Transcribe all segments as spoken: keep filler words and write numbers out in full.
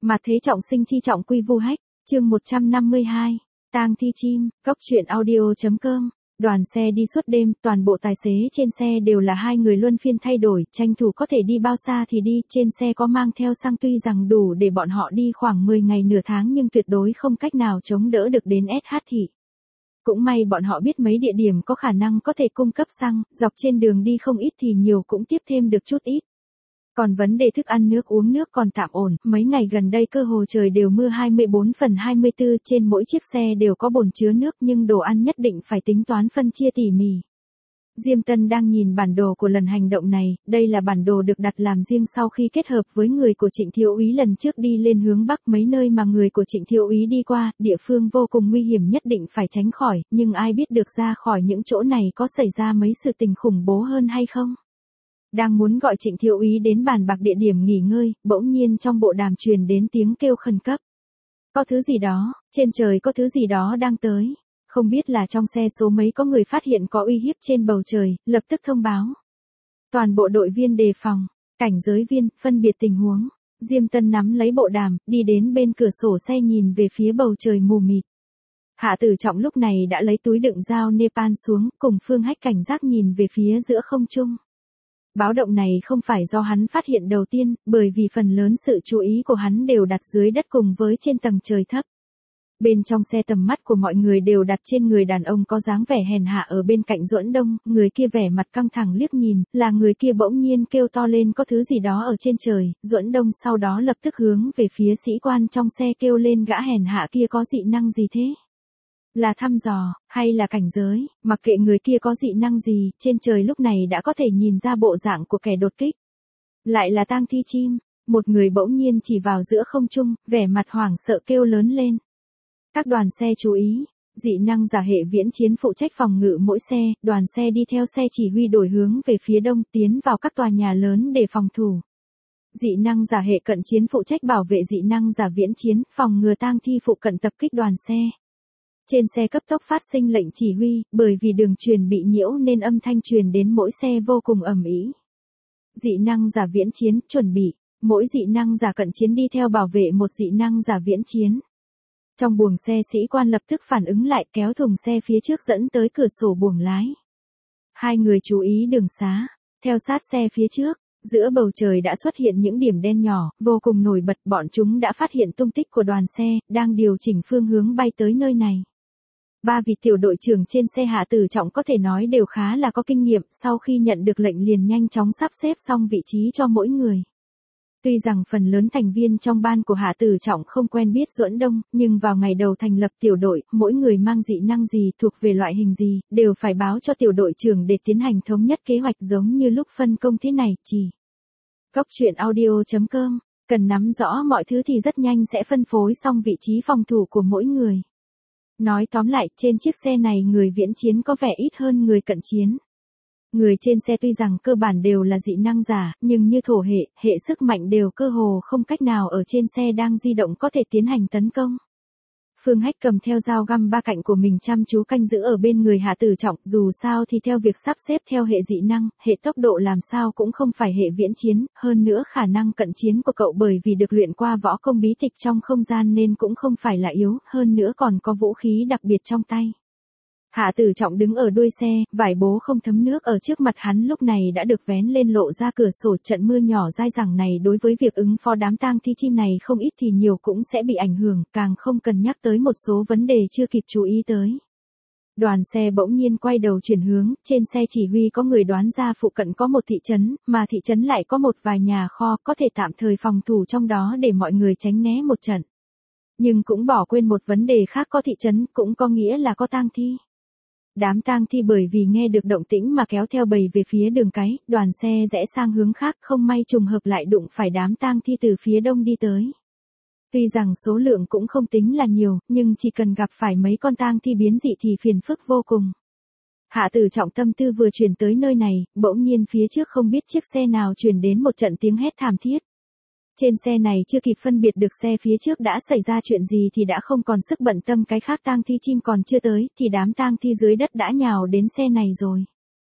Mà thế trọng sinh chi trọng quy vu hách, chương một trăm năm mươi hai, tang thi chim, góc truyện audio.com. Đoàn xe đi suốt đêm, toàn bộ tài xế trên xe đều là hai người luân phiên thay đổi, tranh thủ có thể đi bao xa thì đi, trên xe có mang theo xăng tuy rằng đủ để bọn họ đi khoảng mười ngày nửa tháng nhưng tuyệt đối không cách nào chống đỡ được đến ét hát thị. Cũng may bọn họ biết mấy địa điểm có khả năng có thể cung cấp xăng, dọc trên đường đi không ít thì nhiều cũng tiếp thêm được chút ít. Còn vấn đề thức ăn nước uống nước còn tạm ổn, mấy ngày gần đây cơ hồ trời đều mưa hai mươi bốn phần hai mươi tư, trên mỗi chiếc xe đều có bồn chứa nước nhưng đồ ăn nhất định phải tính toán phân chia tỉ mỉ. Diêm Tân đang nhìn bản đồ của lần hành động này, đây là bản đồ được đặt làm riêng sau khi kết hợp với người của Trịnh Thiếu úy lần trước đi lên hướng Bắc, mấy nơi mà người của Trịnh Thiếu úy đi qua, địa phương vô cùng nguy hiểm nhất định phải tránh khỏi, nhưng ai biết được ra khỏi những chỗ này có xảy ra mấy sự tình khủng bố hơn hay không. Đang muốn gọi Trịnh Thiếu úy đến bàn bạc địa điểm nghỉ ngơi, bỗng nhiên trong bộ đàm truyền đến tiếng kêu khẩn cấp. Có thứ gì đó, trên trời có thứ gì đó đang tới. Không biết là trong xe số mấy có người phát hiện có uy hiếp trên bầu trời, lập tức thông báo. Toàn bộ đội viên đề phòng, cảnh giới viên, phân biệt tình huống. Diêm Tân nắm lấy bộ đàm, đi đến bên cửa sổ xe nhìn về phía bầu trời mù mịt. Hạ Tử Trọng lúc này đã lấy túi đựng dao Nepal xuống, cùng Phương Hách cảnh giác nhìn về phía giữa không trung. Báo động này không phải do hắn phát hiện đầu tiên, bởi vì phần lớn sự chú ý của hắn đều đặt dưới đất cùng với trên tầng trời thấp. Bên trong xe tầm mắt của mọi người đều đặt trên người đàn ông có dáng vẻ hèn hạ ở bên cạnh Duẫn Đông, người kia vẻ mặt căng thẳng liếc nhìn, là người kia bỗng nhiên kêu to lên có thứ gì đó ở trên trời, Duẫn Đông sau đó lập tức hướng về phía sĩ quan trong xe kêu lên gã hèn hạ kia có dị năng gì thế? Là thăm dò, hay là cảnh giới, mặc kệ người kia có dị năng gì, trên trời lúc này đã có thể nhìn ra bộ dạng của kẻ đột kích. Lại là tang thi chim, một người bỗng nhiên chỉ vào giữa không trung, vẻ mặt hoảng sợ kêu lớn lên. Các đoàn xe chú ý, dị năng giả hệ viễn chiến phụ trách phòng ngự mỗi xe, đoàn xe đi theo xe chỉ huy đổi hướng về phía đông tiến vào các tòa nhà lớn để phòng thủ. Dị năng giả hệ cận chiến phụ trách bảo vệ dị năng giả viễn chiến, phòng ngừa tang thi phụ cận tập kích đoàn xe. Trên xe cấp tốc phát sinh lệnh chỉ huy, bởi vì đường truyền bị nhiễu nên âm thanh truyền đến mỗi xe vô cùng ầm ĩ. Dị năng giả viễn chiến, chuẩn bị, mỗi dị năng giả cận chiến đi theo bảo vệ một dị năng giả viễn chiến. Trong buồng xe sĩ quan lập tức phản ứng lại kéo thùng xe phía trước dẫn tới cửa sổ buồng lái. Hai người chú ý đường xá, theo sát xe phía trước, giữa bầu trời đã xuất hiện những điểm đen nhỏ, vô cùng nổi bật, bọn chúng đã phát hiện tung tích của đoàn xe, đang điều chỉnh phương hướng bay tới nơi này. Ba vị tiểu đội trưởng trên xe Hạ Tử Trọng có thể nói đều khá là có kinh nghiệm, sau khi nhận được lệnh liền nhanh chóng sắp xếp xong vị trí cho mỗi người. Tuy rằng phần lớn thành viên trong ban của Hạ Tử Trọng không quen biết Duẫn Đông, nhưng vào ngày đầu thành lập tiểu đội, mỗi người mang dị năng gì thuộc về loại hình gì, đều phải báo cho tiểu đội trưởng để tiến hành thống nhất kế hoạch giống như lúc phân công thế này, chỉ. Góc truyện audio.com, cần nắm rõ mọi thứ thì rất nhanh sẽ phân phối xong vị trí phòng thủ của mỗi người. Nói tóm lại, trên chiếc xe này người viễn chiến có vẻ ít hơn người cận chiến. Người trên xe tuy rằng cơ bản đều là dị năng giả, nhưng như thổ hệ, hệ sức mạnh đều cơ hồ không cách nào ở trên xe đang di động có thể tiến hành tấn công. Phương Hách cầm theo dao găm ba cạnh của mình chăm chú canh giữ ở bên người Hạ Tử Trọng, dù sao thì theo việc sắp xếp theo hệ dị năng, hệ tốc độ làm sao cũng không phải hệ viễn chiến, hơn nữa khả năng cận chiến của cậu bởi vì được luyện qua võ công bí tịch trong không gian nên cũng không phải là yếu, hơn nữa còn có vũ khí đặc biệt trong tay. Hạ Tử Trọng đứng ở đuôi xe, vải bố không thấm nước ở trước mặt hắn lúc này đã được vén lên lộ ra cửa sổ, trận mưa nhỏ dai dẳng này đối với việc ứng phó đám tang thi chim này không ít thì nhiều cũng sẽ bị ảnh hưởng, càng không cần nhắc tới một số vấn đề chưa kịp chú ý tới. Đoàn xe bỗng nhiên quay đầu chuyển hướng, trên xe chỉ huy có người đoán ra phụ cận có một thị trấn, mà thị trấn lại có một vài nhà kho có thể tạm thời phòng thủ trong đó để mọi người tránh né một trận. Nhưng cũng bỏ quên một vấn đề khác, có thị trấn cũng có nghĩa là có tang thi. Đám tang thi bởi vì nghe được động tĩnh mà kéo theo bầy về phía đường cái, đoàn xe rẽ sang hướng khác, không may trùng hợp lại đụng phải đám tang thi từ phía đông đi tới. Tuy rằng số lượng cũng không tính là nhiều, nhưng chỉ cần gặp phải mấy con tang thi biến dị thì phiền phức vô cùng. Hạ Tử Trọng tâm tư vừa chuyển tới nơi này, bỗng nhiên phía trước không biết chiếc xe nào truyền đến một trận tiếng hét thảm thiết. Trên xe này chưa kịp phân biệt được xe phía trước đã xảy ra chuyện gì thì đã không còn sức bận tâm cái khác, tang thi chim còn chưa tới thì đám tang thi dưới đất đã nhào đến xe này rồi.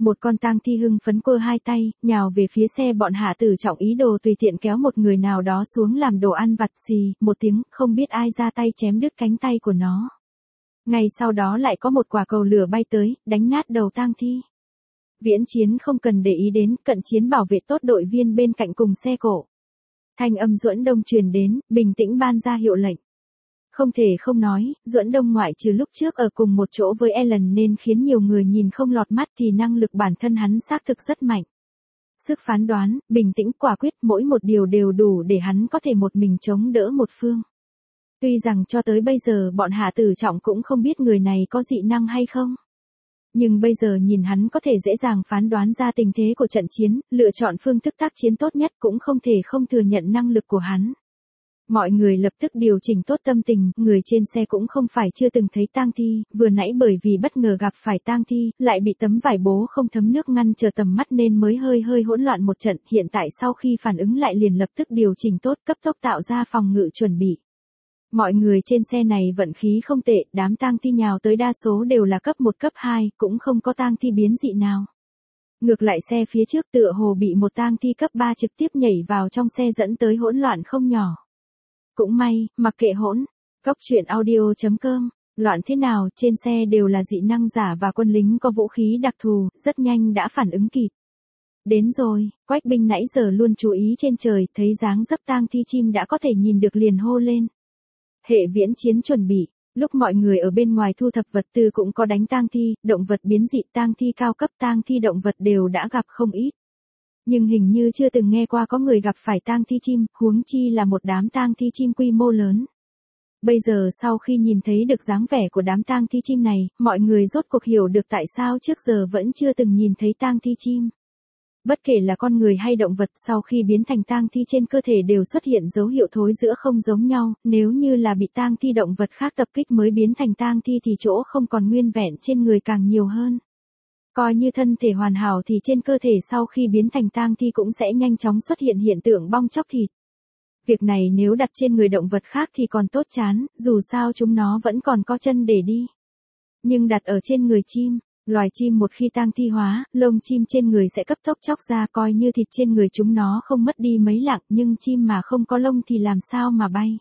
Một con tang thi hưng phấn quơ hai tay, nhào về phía xe bọn Hạ Tử Trọng ý đồ tùy tiện kéo một người nào đó xuống làm đồ ăn vặt. Xì, một tiếng, không biết ai ra tay chém đứt cánh tay của nó. Ngay sau đó lại có một quả cầu lửa bay tới, đánh nát đầu tang thi. Viễn Chiến không cần để ý đến, cận chiến bảo vệ tốt đội viên bên cạnh cùng xe cổ. Thanh âm Duẫn Đông truyền đến, bình tĩnh ban ra hiệu lệnh. Không thể không nói, Duẫn Đông ngoại trừ lúc trước ở cùng một chỗ với Ellen nên khiến nhiều người nhìn không lọt mắt thì năng lực bản thân hắn xác thực rất mạnh. Sức phán đoán, bình tĩnh quả quyết mỗi một điều đều đủ để hắn có thể một mình chống đỡ một phương. Tuy rằng cho tới bây giờ bọn Hạ Tử Trọng cũng không biết người này có dị năng hay không. Nhưng bây giờ nhìn hắn có thể dễ dàng phán đoán ra tình thế của trận chiến, lựa chọn phương thức tác chiến tốt nhất cũng không thể không thừa nhận năng lực của hắn. Mọi người lập tức điều chỉnh tốt tâm tình, người trên xe cũng không phải chưa từng thấy tang thi, vừa nãy bởi vì bất ngờ gặp phải tang thi, lại bị tấm vải bố không thấm nước ngăn trở tầm mắt nên mới hơi hơi hỗn loạn một trận, hiện tại sau khi phản ứng lại liền lập tức điều chỉnh tốt cấp tốc tạo ra phòng ngự chuẩn bị. Mọi người trên xe này vận khí không tệ, đám tang thi nhào tới đa số đều là cấp một cấp hai, cũng không có tang thi biến dị nào. Ngược lại xe phía trước tựa hồ bị một tang thi cấp ba trực tiếp nhảy vào trong xe dẫn tới hỗn loạn không nhỏ. Cũng may, mặc kệ hỗn, Góc Chuyện Audio chấm com, loạn thế nào, trên xe đều là dị năng giả và quân lính có vũ khí đặc thù, rất nhanh đã phản ứng kịp. Đến rồi, Quách Binh nãy giờ luôn chú ý trên trời, thấy dáng dấp tang thi chim đã có thể nhìn được liền hô lên. Hệ Viễn Chiến chuẩn bị, lúc mọi người ở bên ngoài thu thập vật tư cũng có đánh tang thi, động vật biến dị, tang thi cao cấp, tang thi động vật đều đã gặp không ít. Nhưng hình như chưa từng nghe qua có người gặp phải tang thi chim, huống chi là một đám tang thi chim quy mô lớn. Bây giờ sau khi nhìn thấy được dáng vẻ của đám tang thi chim này, mọi người rốt cuộc hiểu được tại sao trước giờ vẫn chưa từng nhìn thấy tang thi chim. Bất kể là con người hay động vật sau khi biến thành tang thi trên cơ thể đều xuất hiện dấu hiệu thối rữa không giống nhau, nếu như là bị tang thi động vật khác tập kích mới biến thành tang thi thì chỗ không còn nguyên vẹn trên người càng nhiều hơn. Coi như thân thể hoàn hảo thì trên cơ thể sau khi biến thành tang thi cũng sẽ nhanh chóng xuất hiện hiện tượng bong chóc thịt. Việc này nếu đặt trên người động vật khác thì còn tốt chán, dù sao chúng nó vẫn còn có chân để đi. Nhưng đặt ở trên người chim, loài chim một khi tang thi hóa, lông chim trên người sẽ cấp tốc chóc ra, coi như thịt trên người chúng nó không mất đi mấy lạng, nhưng chim mà không có lông thì làm sao mà bay.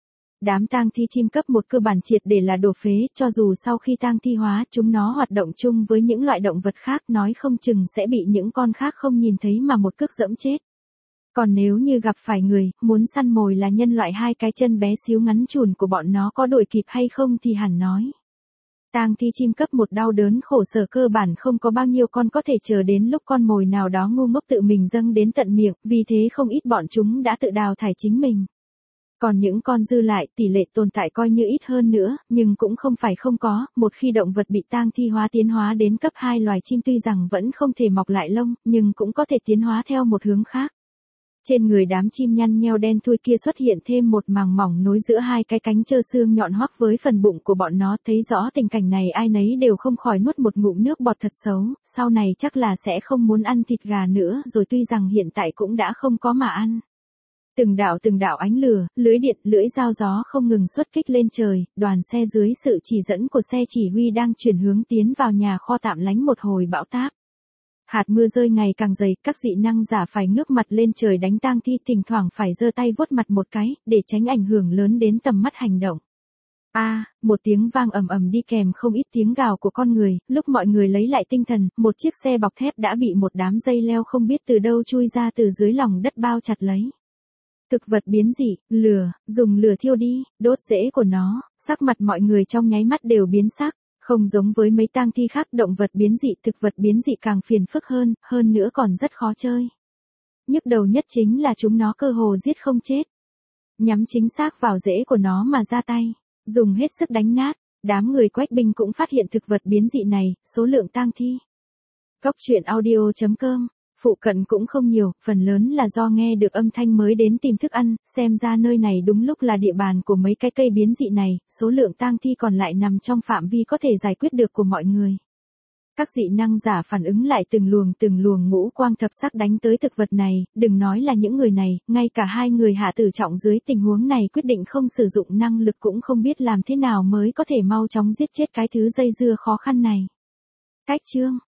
Đám tang thi chim cấp một cơ bản triệt để là đồ phế, cho dù sau khi tang thi hóa, chúng nó hoạt động chung với những loại động vật khác, nói không chừng sẽ bị những con khác không nhìn thấy mà một cước dẫm chết. Còn nếu như gặp phải người, muốn săn mồi là nhân loại, hai cái chân bé xíu ngắn chùn của bọn nó có đuổi kịp hay không thì hẳn nói. Tang thi chim cấp một đau đớn khổ sở cơ bản không có bao nhiêu con có thể chờ đến lúc con mồi nào đó ngu ngốc tự mình dâng đến tận miệng, vì thế không ít bọn chúng đã tự đào thải chính mình. Còn những con dư lại tỷ lệ tồn tại coi như ít hơn nữa, nhưng cũng không phải không có, một khi động vật bị tang thi hóa tiến hóa đến cấp hai, loài chim tuy rằng vẫn không thể mọc lại lông, nhưng cũng có thể tiến hóa theo một hướng khác. Trên người đám chim nhăn nheo đen thui kia xuất hiện thêm một màng mỏng nối giữa hai cái cánh trơ xương nhọn hoắt với phần bụng của bọn nó, thấy rõ tình cảnh này ai nấy đều không khỏi nuốt một ngụm nước bọt thật xấu, sau này chắc là sẽ không muốn ăn thịt gà nữa rồi, tuy rằng hiện tại cũng đã không có mà ăn. Từng đạo từng đạo ánh lửa, lưới điện, lưỡi dao gió không ngừng xuất kích lên trời, đoàn xe dưới sự chỉ dẫn của xe chỉ huy đang chuyển hướng tiến vào nhà kho tạm lánh một hồi bão táp. Hạt mưa rơi ngày càng dày, các dị năng giả phải ngước mặt lên trời đánh tang thi, thỉnh thoảng phải giơ tay vuốt mặt một cái, để tránh ảnh hưởng lớn đến tầm mắt hành động. A, à, một tiếng vang ầm ầm đi kèm không ít tiếng gào của con người, lúc mọi người lấy lại tinh thần, một chiếc xe bọc thép đã bị một đám dây leo không biết từ đâu chui ra từ dưới lòng đất bao chặt lấy. Thực vật biến dị, lửa, dùng lửa thiêu đi, đốt rễ của nó, sắc mặt mọi người trong nháy mắt đều biến sắc. Không giống với mấy tang thi khác, động vật biến dị, thực vật biến dị càng phiền phức hơn, hơn nữa còn rất khó chơi. Nhức đầu nhất chính là chúng nó cơ hồ giết không chết. Nhắm chính xác vào rễ của nó mà ra tay, dùng hết sức đánh nát, đám người Quách Binh cũng phát hiện thực vật biến dị này, số lượng tang thi. Góc Chuyện Audio chấm com, phụ cận cũng không nhiều, phần lớn là do nghe được âm thanh mới đến tìm thức ăn, xem ra nơi này đúng lúc là địa bàn của mấy cái cây biến dị này, số lượng tang thi còn lại nằm trong phạm vi có thể giải quyết được của mọi người. Các dị năng giả phản ứng lại từng luồng từng luồng ngũ quang thập sắc đánh tới thực vật này, đừng nói là những người này, ngay cả hai người Hạ Tử Trọng dưới tình huống này quyết định không sử dụng năng lực cũng không biết làm thế nào mới có thể mau chóng giết chết cái thứ dây dưa khó khăn này. Cách chương